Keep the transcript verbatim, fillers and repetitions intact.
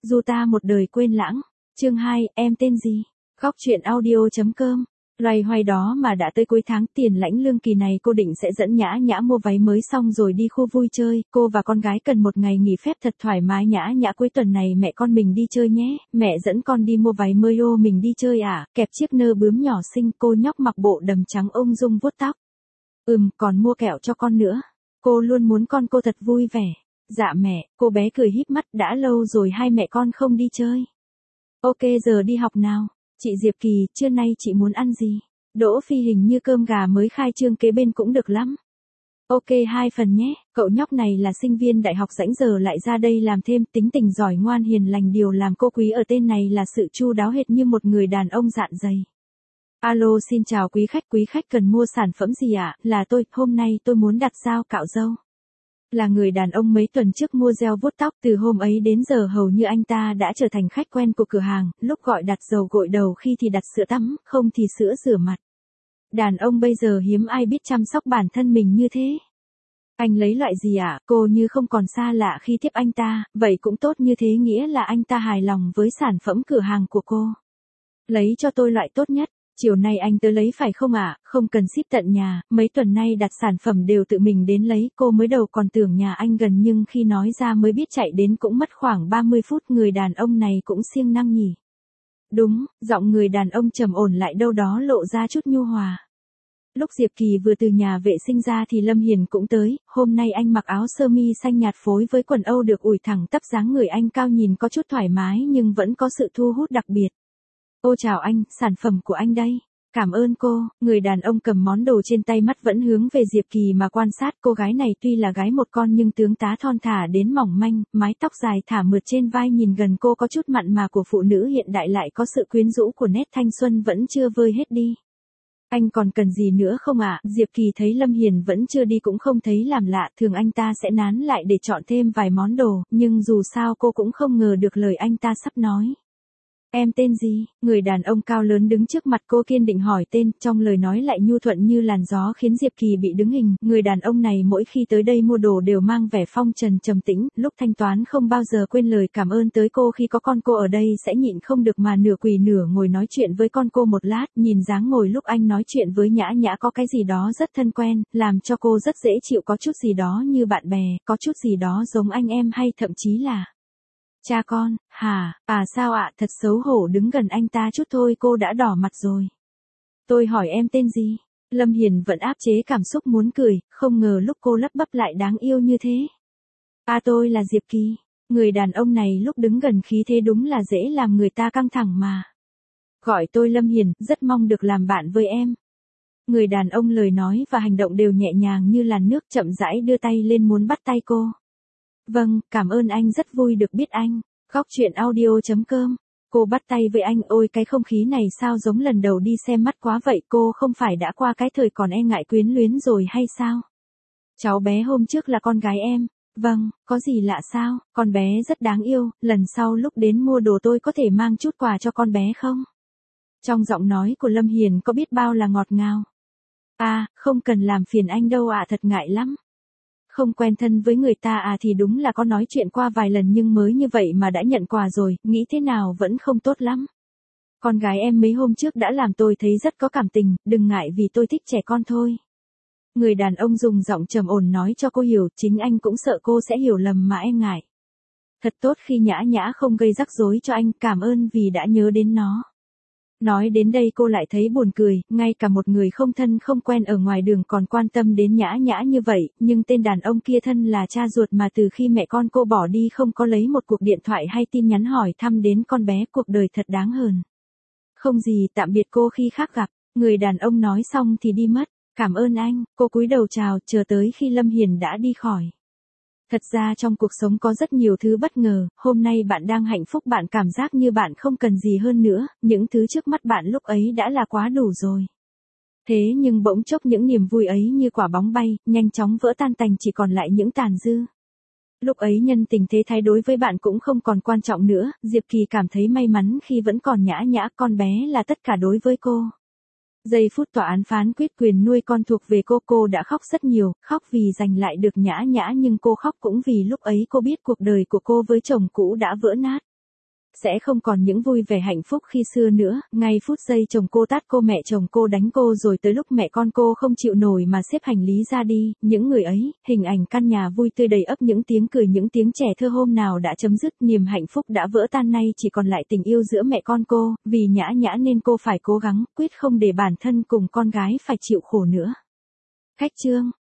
Dù ta một đời quên lãng. Chương hai, em tên gì? Góc truyện audio.com. Loay hoay đó mà đã tới cuối tháng tiền lãnh lương kỳ này cô định sẽ dẫn Nhã Nhã mua váy mới xong rồi đi khu vui chơi, cô và con gái cần một ngày nghỉ phép thật thoải mái. Nhã Nhã cuối tuần này mẹ con mình đi chơi nhé, mẹ dẫn con đi mua váy mới ô mình đi chơi à, kẹp chiếc nơ bướm nhỏ xinh, cô nhóc mặc bộ đầm trắng ung dung vuốt tóc. Ừm, còn mua kẹo cho con nữa, cô luôn muốn con cô thật vui vẻ. Dạ mẹ, cô bé cười híp mắt, đã lâu rồi hai mẹ con không đi chơi. Ok giờ đi học nào. Chị Diệp Kỳ, trưa nay chị muốn ăn gì? Đỗ Phi hình như cơm gà mới khai trương kế bên cũng được lắm. Ok hai phần nhé, cậu nhóc này là sinh viên đại học rảnh giờ lại ra đây làm thêm, tính tình giỏi ngoan hiền lành, điều làm cô quý ở tên này là sự chu đáo hệt như một người đàn ông dạn dày. Alo xin chào quý khách, quý khách cần mua sản phẩm gì ạ? À? Là tôi, hôm nay tôi muốn đặt dao cạo râu. Là người đàn ông mấy tuần trước mua gel vuốt tóc, từ hôm ấy đến giờ hầu như anh ta đã trở thành khách quen của cửa hàng, lúc gọi đặt dầu gội đầu, khi thì đặt sữa tắm, không thì sữa rửa mặt. Đàn ông bây giờ hiếm ai biết chăm sóc bản thân mình như thế. Anh lấy loại gì ạ? À? Cô như không còn xa lạ khi tiếp anh ta, vậy cũng tốt, như thế nghĩa là anh ta hài lòng với sản phẩm cửa hàng của cô. Lấy cho tôi loại tốt nhất. Chiều nay anh tới lấy phải không ạ? À? Không cần ship tận nhà, mấy tuần nay đặt sản phẩm đều tự mình đến lấy, cô mới đầu còn tưởng nhà anh gần nhưng khi nói ra mới biết chạy đến cũng mất khoảng ba mươi phút, người đàn ông này cũng siêng năng nhỉ. Đúng, giọng người đàn ông trầm ổn lại đâu đó lộ ra chút nhu hòa. Lúc Diệp Kỳ vừa từ nhà vệ sinh ra thì Lâm Hiền cũng tới, hôm nay anh mặc áo sơ mi xanh nhạt phối với quần âu được ủi thẳng tắp, dáng người anh cao nhìn có chút thoải mái nhưng vẫn có sự thu hút đặc biệt. Ô chào anh, sản phẩm của anh đây. Cảm ơn cô, người đàn ông cầm món đồ trên tay, mắt vẫn hướng về Diệp Kỳ mà quan sát. Cô gái này tuy là gái một con nhưng tướng tá thon thả đến mỏng manh, mái tóc dài thả mượt trên vai, nhìn gần cô có chút mặn mà của phụ nữ hiện đại, lại có sự quyến rũ của nét thanh xuân vẫn chưa vơi hết đi. Anh còn cần gì nữa không ạ? À? Diệp Kỳ thấy Lâm Hiền vẫn chưa đi cũng không thấy làm lạ, thường anh ta sẽ nán lại để chọn thêm vài món đồ, nhưng dù sao cô cũng không ngờ được lời anh ta sắp nói. Em tên gì? Người đàn ông cao lớn đứng trước mặt cô kiên định hỏi tên, trong lời nói lại nhu thuận như làn gió khiến Diệp Kỳ bị đứng hình. Người đàn ông này mỗi khi tới đây mua đồ đều mang vẻ phong trần trầm tĩnh, lúc thanh toán không bao giờ quên lời cảm ơn tới cô, khi có con cô ở đây sẽ nhịn không được mà nửa quỳ nửa ngồi nói chuyện với con cô một lát, nhìn dáng ngồi lúc anh nói chuyện với Nhã Nhã có cái gì đó rất thân quen, làm cho cô rất dễ chịu, có chút gì đó như bạn bè, có chút gì đó giống anh em hay thậm chí là cha con. Hả, à sao ạ? À, thật xấu hổ, đứng gần anh ta chút thôi cô đã đỏ mặt rồi. Tôi hỏi em tên gì? Lâm Hiền vẫn áp chế cảm xúc muốn cười, không ngờ lúc cô lắp bắp lại đáng yêu như thế. À tôi là Diệp Kỳ. Người đàn ông này lúc đứng gần khí thế đúng là dễ làm người ta căng thẳng mà. Gọi tôi Lâm Hiền, rất mong được làm bạn với em. Người đàn ông lời nói và hành động đều nhẹ nhàng như làn nước, chậm rãi đưa tay lên muốn bắt tay cô. Vâng, cảm ơn anh, rất vui được biết anh. Góc truyện audio.com. Cô bắt tay với anh, ôi cái không khí này sao giống lần đầu đi xem mắt quá vậy, cô không phải đã qua cái thời còn e ngại quyến luyến rồi hay sao? Cháu bé hôm trước là con gái em. Vâng, có gì lạ sao, con bé rất đáng yêu, lần sau lúc đến mua đồ tôi có thể mang chút quà cho con bé không? Trong giọng nói của Lâm Hiền có biết bao là ngọt ngào. À, không cần làm phiền anh đâu ạ, à, thật ngại lắm. Không quen thân với người ta à? Thì đúng là có nói chuyện qua vài lần nhưng mới như vậy mà đã nhận quà rồi, nghĩ thế nào vẫn không tốt lắm. Con gái em mấy hôm trước đã làm tôi thấy rất có cảm tình, đừng ngại vì tôi thích trẻ con thôi. Người đàn ông dùng giọng trầm ổn nói cho cô hiểu, chính anh cũng sợ cô sẽ hiểu lầm mà e ngại. Thật tốt khi Nhã Nhã không gây rắc rối cho anh, cảm ơn vì đã nhớ đến nó. Nói đến đây cô lại thấy buồn cười, ngay cả một người không thân không quen ở ngoài đường còn quan tâm đến Nhã Nhã như vậy, nhưng tên đàn ông kia thân là cha ruột mà từ khi mẹ con cô bỏ đi không có lấy một cuộc điện thoại hay tin nhắn hỏi thăm đến con bé, cuộc đời thật đáng hờn. Không gì, tạm biệt cô khi khác gặp. Người đàn ông nói xong thì đi mất. Cảm ơn anh, cô cúi đầu chào, chờ tới khi Lâm Hiền đã đi khỏi. Thật ra trong cuộc sống có rất nhiều thứ bất ngờ, hôm nay bạn đang hạnh phúc, bạn cảm giác như bạn không cần gì hơn nữa, những thứ trước mắt bạn lúc ấy đã là quá đủ rồi. Thế nhưng bỗng chốc những niềm vui ấy như quả bóng bay, nhanh chóng vỡ tan tành, chỉ còn lại những tàn dư. Lúc ấy nhân tình thế thái đối với bạn cũng không còn quan trọng nữa, Diệp Kỳ cảm thấy may mắn khi vẫn còn Nhã Nhã, con bé là tất cả đối với cô. Giây phút tòa án phán quyết quyền nuôi con thuộc về cô, cô đã khóc rất nhiều, khóc vì giành lại được Nhã Nhã, nhưng cô khóc cũng vì lúc ấy cô biết cuộc đời của cô với chồng cũ đã vỡ nát. sẽ không còn những vui vẻ hạnh phúc khi xưa nữa, ngay phút giây chồng cô tát cô, mẹ chồng cô đánh cô, rồi tới lúc mẹ con cô không chịu nổi mà xếp hành lý ra đi, những người ấy, hình ảnh căn nhà vui tươi đầy ắp những tiếng cười, những tiếng trẻ thơ hôm nào đã chấm dứt, niềm hạnh phúc đã vỡ tan, nay chỉ còn lại tình yêu giữa mẹ con cô, vì Nhã Nhã nên cô phải cố gắng, quyết không để bản thân cùng con gái phải chịu khổ nữa. Khách chương